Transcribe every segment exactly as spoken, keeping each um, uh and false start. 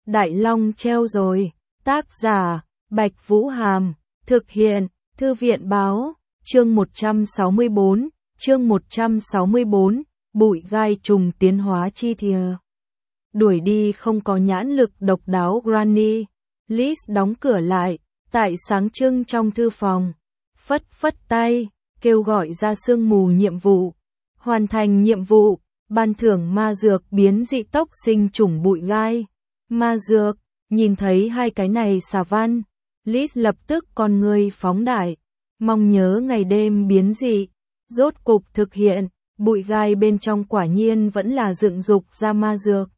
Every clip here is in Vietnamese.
Đại Long treo rồi. Tác giả, Bạch Vũ Hàm. Thực hiện, Thư viện Báo. Chương một trăm sáu mươi bốn. Chương một trăm sáu mươi bốn. Bụi gai trùng tiến hóa chi thìa. Đuổi đi không có nhãn lực độc đáo Granny. Liz đóng cửa lại, tại sáng trưng trong thư phòng. Phất phất tay, kêu gọi ra sương mù nhiệm vụ. Hoàn thành nhiệm vụ, ban thưởng ma dược biến dị tốc sinh trùng bụi gai. Ma dược, nhìn thấy hai cái này xà văn. Liz lập tức con người phóng đại. Mong nhớ ngày đêm biến dị. Rốt cục thực hiện, bụi gai bên trong quả nhiên vẫn là dựng dục ra ma dược.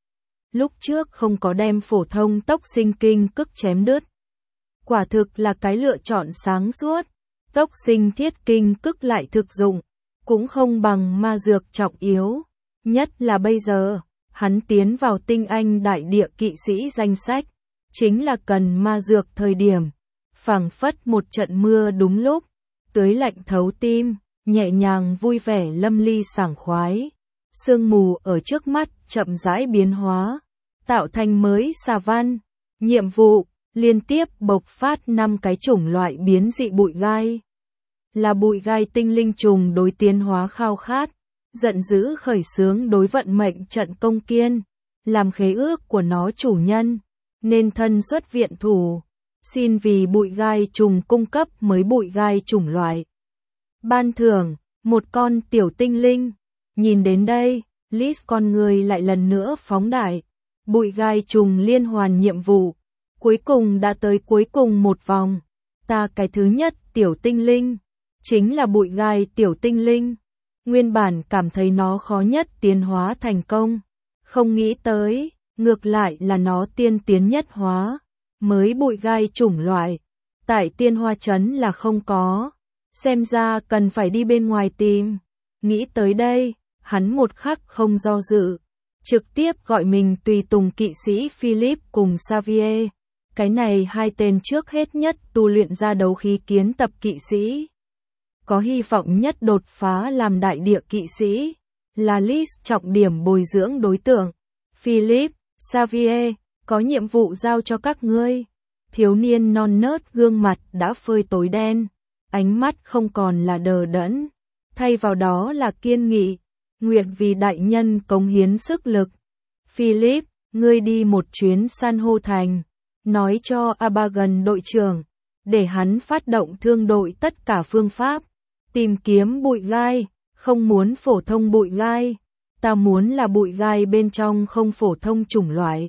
Lúc trước không có đem phổ thông tốc sinh kinh cức chém đứt. Quả thực là cái lựa chọn sáng suốt. Tốc sinh thiết kinh cức lại thực dụng, cũng không bằng ma dược trọng yếu. Nhất là bây giờ, hắn tiến vào tinh anh đại địa kỵ sĩ danh sách, chính là cần ma dược thời điểm. Phảng phất một trận mưa đúng lúc, tưới lạnh thấu tim, nhẹ nhàng vui vẻ lâm ly sảng khoái. Sương mù ở trước mắt chậm rãi biến hóa, tạo thành mới xà văn. Nhiệm vụ, liên tiếp bộc phát năm cái chủng loại biến dị bụi gai. Là bụi gai tinh linh trùng đối tiến hóa khao khát, giận dữ khởi xướng đối vận mệnh trận công kiên, làm khế ước của nó chủ nhân, nên thân xuất viện thủ, xin vì bụi gai trùng cung cấp mới bụi gai chủng loại. Ban thưởng, một con tiểu tinh linh. Nhìn đến đây, Liz con người lại lần nữa phóng đại. Bụi gai trùng liên hoàn nhiệm vụ, cuối cùng đã tới cuối cùng một vòng. Ta cái thứ nhất tiểu tinh linh, chính là bụi gai tiểu tinh linh. Nguyên bản cảm thấy nó khó nhất tiến hóa thành công, không nghĩ tới, ngược lại là nó tiên tiến nhất hóa. Mới bụi gai chủng loại, tại tiên hoa trấn là không có, xem ra cần phải đi bên ngoài tìm. Nghĩ tới đây, hắn một khắc không do dự, trực tiếp gọi mình tùy tùng kỵ sĩ Philip cùng Xavier. Cái này hai tên trước hết nhất tu luyện ra đấu khí kiến tập kỵ sĩ, có hy vọng nhất đột phá làm đại địa kỵ sĩ, là Liz trọng điểm bồi dưỡng đối tượng. Philip, Xavier, có nhiệm vụ giao cho các ngươi. Thiếu niên non nớt gương mặt đã phơi tối đen, ánh mắt không còn là đờ đẫn, thay vào đó là kiên nghị, nguyện vì đại nhân cống hiến sức lực. Philip, ngươi đi một chuyến san hô thành, nói cho Abagan đội trưởng, để hắn phát động thương đội tất cả phương pháp, tìm kiếm bụi gai, không muốn phổ thông bụi gai, ta muốn là bụi gai bên trong không phổ thông chủng loại.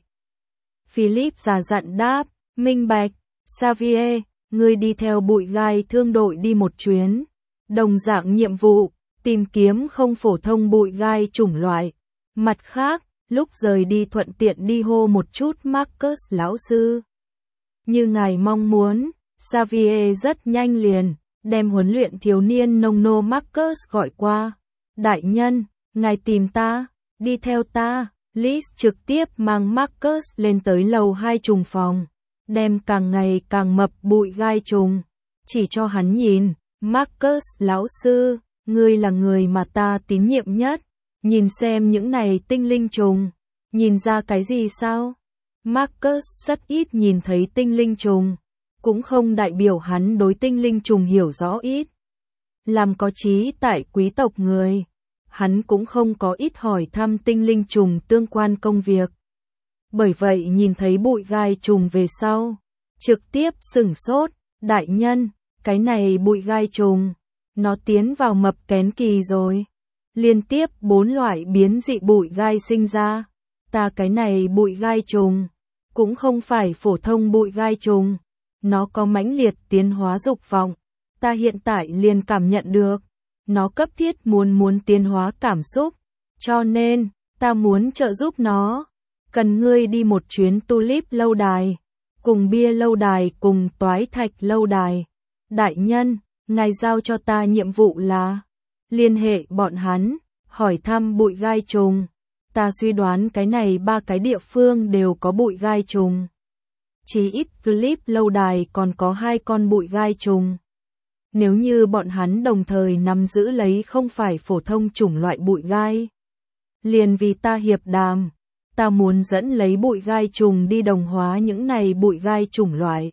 Philip già dặn đáp, minh bạch. Xavier, ngươi đi theo bụi gai thương đội đi một chuyến. Đồng dạng nhiệm vụ, tìm kiếm không phổ thông bụi gai chủng loại. Mặt khác, lúc rời đi thuận tiện đi hô một chút Marcus lão sư. Như ngài mong muốn, Xavier rất nhanh liền, đem huấn luyện thiếu niên nông nô Marcus gọi qua. Đại nhân, ngài tìm ta, đi theo ta. Liz trực tiếp mang Marcus lên tới lầu hai trùng phòng, đem càng ngày càng mập bụi gai trùng, chỉ cho hắn nhìn. Marcus lão sư, ngươi là người mà ta tín nhiệm nhất, nhìn xem những này tinh linh trùng, nhìn ra cái gì sao? Marcus rất ít nhìn thấy tinh linh trùng, cũng không đại biểu hắn đối tinh linh trùng hiểu rõ ít. Làm có trí tại quý tộc người, hắn cũng không có ít hỏi thăm tinh linh trùng tương quan công việc. Bởi vậy nhìn thấy bụi gai trùng về sau, trực tiếp sửng sốt. Đại nhân, cái này bụi gai trùng, nó tiến vào mập kén kỳ rồi. Liên tiếp bốn loại biến dị bụi gai sinh ra. Ta cái này bụi gai trùng, cũng không phải phổ thông bụi gai trùng, nó có mãnh liệt tiến hóa dục vọng. Ta hiện tại liền cảm nhận được, nó cấp thiết muốn muốn tiến hóa cảm xúc, cho nên, ta muốn trợ giúp nó. Cần ngươi đi một chuyến tulip lâu đài, cùng bia lâu đài cùng toái thạch lâu đài. Đại nhân, ngài giao cho ta nhiệm vụ là liên hệ bọn hắn, hỏi thăm bụi gai trùng. Ta suy đoán cái này ba cái địa phương đều có bụi gai trùng. Chỉ ít tulip lâu đài còn có hai con bụi gai trùng. Nếu như bọn hắn đồng thời nắm giữ lấy không phải phổ thông chủng loại bụi gai, liền vì ta hiệp đàm. ta muốn dẫn lấy bụi gai trùng đi đồng hóa những này bụi gai chủng loại.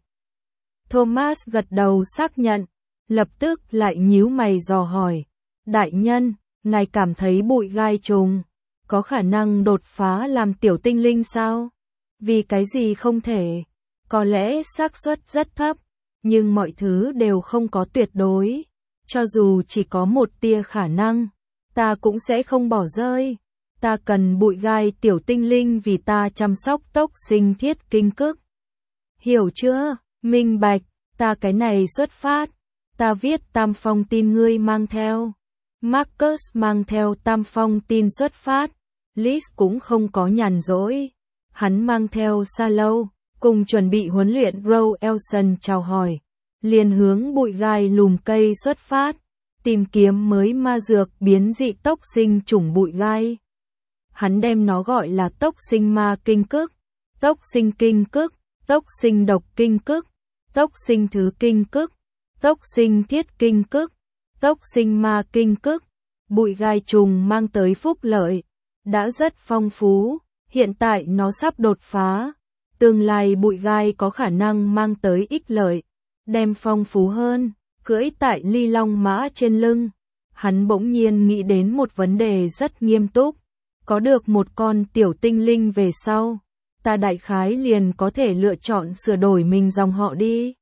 Thomas gật đầu xác nhận, lập tức lại nhíu mày dò hỏi, đại nhân, ngài cảm thấy bụi gai trùng có khả năng đột phá làm tiểu tinh linh sao? Vì cái gì không thể? Có lẽ xác suất rất thấp, nhưng mọi thứ đều không có tuyệt đối. Cho dù chỉ có một tia khả năng, ta cũng sẽ không bỏ rơi. Ta cần bụi gai tiểu tinh linh vì ta chăm sóc tốc sinh thiết kinh cức. Hiểu chưa? Minh bạch, ta cái này xuất phát. Ta viết tam phong tin ngươi mang theo. Marcus mang theo tam phong tin xuất phát. Liz cũng không có nhàn rỗi. Hắn mang theo sa lâu, cùng chuẩn bị huấn luyện Row Elson chào hỏi. Liền hướng bụi gai lùm cây xuất phát, tìm kiếm mới ma dược biến dị tốc sinh chủng bụi gai. Hắn đem nó gọi là tốc sinh ma kinh cức, tốc sinh kinh cức, tốc sinh độc kinh cức, tốc sinh thứ kinh cức, tốc sinh thiết kinh cức, tốc sinh ma kinh cức. Bụi gai trùng mang tới phúc lợi, đã rất phong phú, hiện tại nó sắp đột phá. Tương lai bụi gai có khả năng mang tới ích lợi, đem phong phú hơn, cưỡi tại ly long mã trên lưng. Hắn bỗng nhiên nghĩ đến một vấn đề rất nghiêm túc. Có được một con tiểu tinh linh về sau, ta đại khái liền có thể lựa chọn sửa đổi mình dòng họ đi.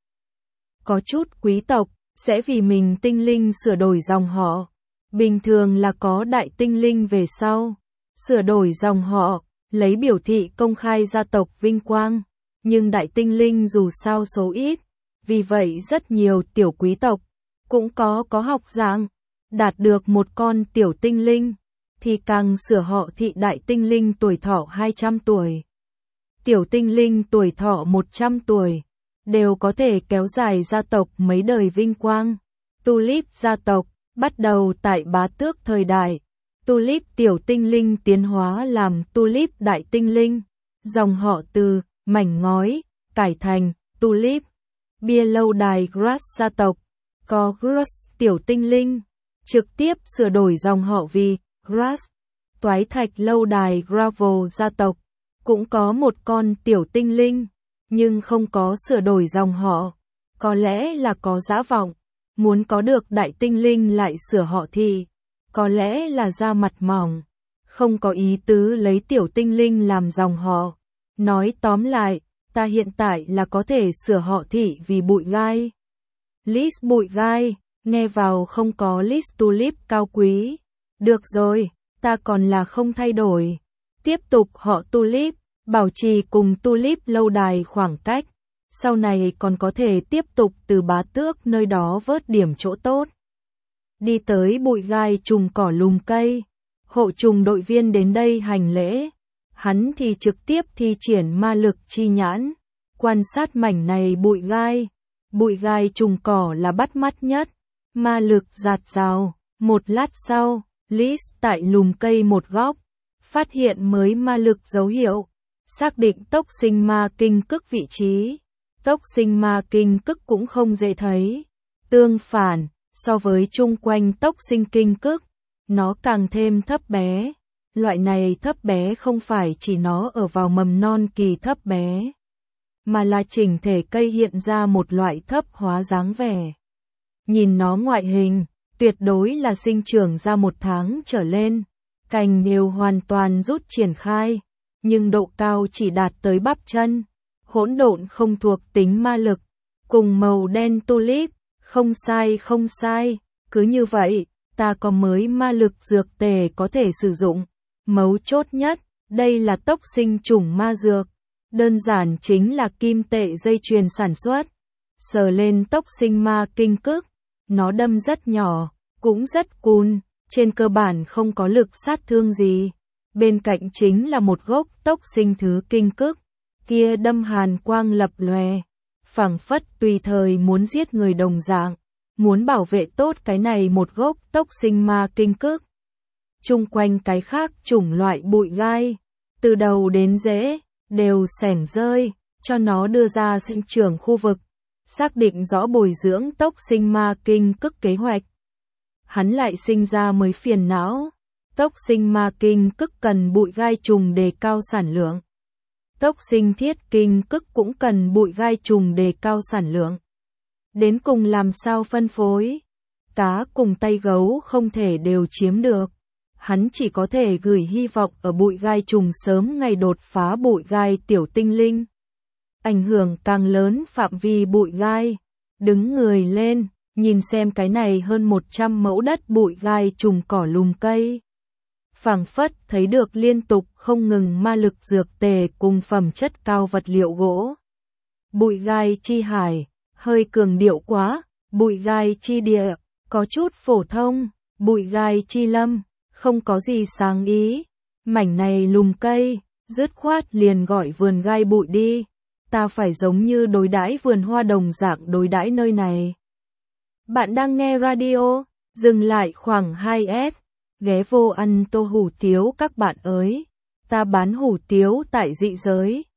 Có chút quý tộc sẽ vì mình tinh linh sửa đổi dòng họ. Bình thường là có đại tinh linh về sau, sửa đổi dòng họ, lấy biểu thị công khai gia tộc vinh quang. Nhưng đại tinh linh dù sao số ít, vì vậy rất nhiều tiểu quý tộc cũng có có học dạng, đạt được một con tiểu tinh linh thì càng sửa họ thị đại tinh linh tuổi thọ hai trăm tuổi. Tiểu tinh linh tuổi thọ một trăm tuổi, đều có thể kéo dài gia tộc mấy đời vinh quang. Tulip gia tộc, bắt đầu tại bá tước thời đại. Tulip tiểu tinh linh tiến hóa làm Tulip đại tinh linh. Dòng họ từ mảnh ngói, cải thành Tulip. Bia lâu đài Grass gia tộc, có Grass tiểu tinh linh, trực tiếp sửa đổi dòng họ vì Grass. Toái thạch lâu đài Gravel gia tộc, cũng có một con tiểu tinh linh, nhưng không có sửa đổi dòng họ. Có lẽ là có dã vọng, muốn có được đại tinh linh lại sửa họ thì, có lẽ là da mặt mỏng, không có ý tứ lấy tiểu tinh linh làm dòng họ. Nói tóm lại, ta hiện tại là có thể sửa họ thị vì bụi gai. Liz bụi gai, nghe vào không có Liz Tulip cao quý. Được rồi, ta còn là không thay đổi. Tiếp tục họ Tulip, bảo trì cùng Tulip lâu đài khoảng cách. Sau này còn có thể tiếp tục từ bá tước nơi đó vớt điểm chỗ tốt. Đi tới bụi gai trùng cỏ lùm cây. Hộ trùng đội viên đến đây hành lễ. Hắn thì trực tiếp thi triển ma lực chi nhãn, quan sát mảnh này bụi gai. Bụi gai trùng cỏ là bắt mắt nhất, ma lực giạt rào. Một lát sau, Liz tại lùm cây một góc, phát hiện mới ma lực dấu hiệu, xác định tốc sinh ma kinh cức vị trí. Tốc sinh ma kinh cức cũng không dễ thấy. Tương phản, so với chung quanh tốc sinh kinh cức, nó càng thêm thấp bé. Loại này thấp bé không phải chỉ nó ở vào mầm non kỳ thấp bé, mà là chỉnh thể cây hiện ra một loại thấp hóa dáng vẻ. Nhìn nó ngoại hình, tuyệt đối là sinh trưởng ra một tháng trở lên, cành đều hoàn toàn rút triển khai, nhưng độ cao chỉ đạt tới bắp chân, hỗn độn không thuộc tính ma lực, cùng màu đen tulip, không sai không sai, cứ như vậy, ta có mới ma lực dược tề có thể sử dụng. Mấu chốt nhất, đây là tốc sinh chủng ma dược, đơn giản chính là kim tệ dây chuyền sản xuất. Sờ lên tốc sinh ma kinh cức, nó đâm rất nhỏ, cũng rất cùn, trên cơ bản không có lực sát thương gì. Bên cạnh chính là một gốc tốc sinh thứ kinh cức, kia đâm hàn quang lập lòe, phảng phất tùy thời muốn giết người đồng dạng, muốn bảo vệ tốt cái này một gốc tốc sinh ma kinh cức. Chung quanh cái khác chủng loại bụi gai, từ đầu đến rễ, đều xẻng rơi, cho nó đưa ra sinh trưởng khu vực, xác định rõ bồi dưỡng tốc sinh ma kinh cức kế hoạch. Hắn lại sinh ra mới phiền não, Tốc sinh ma kinh cức cần bụi gai trùng đề cao sản lượng. Tốc sinh thiết kinh cức cũng cần bụi gai trùng đề cao sản lượng. Đến cùng làm sao phân phối? Cá cùng tay gấu không thể đều chiếm được. Hắn chỉ có thể gửi hy vọng ở bụi gai trùng sớm ngày đột phá bụi gai tiểu tinh linh. Ảnh hưởng càng lớn phạm vi bụi gai. Đứng người lên, nhìn xem cái này hơn một trăm mẫu đất bụi gai trùng cỏ lùm cây. Phảng phất thấy được liên tục không ngừng ma lực dược tề cùng phẩm chất cao vật liệu gỗ. Bụi gai chi hải, hơi cường điệu quá, bụi gai chi địa, có chút phổ thông, bụi gai chi lâm, không có gì sáng ý. Mảnh này lùm cây, dứt khoát liền gọi vườn gai bụi đi. Ta phải giống như đối đãi vườn hoa đồng dạng đối đãi nơi này. Bạn đang nghe radio, dừng lại khoảng hai S, ghé vô ăn tô hủ tiếu các bạn ơi. Ta bán hủ tiếu tại dị giới.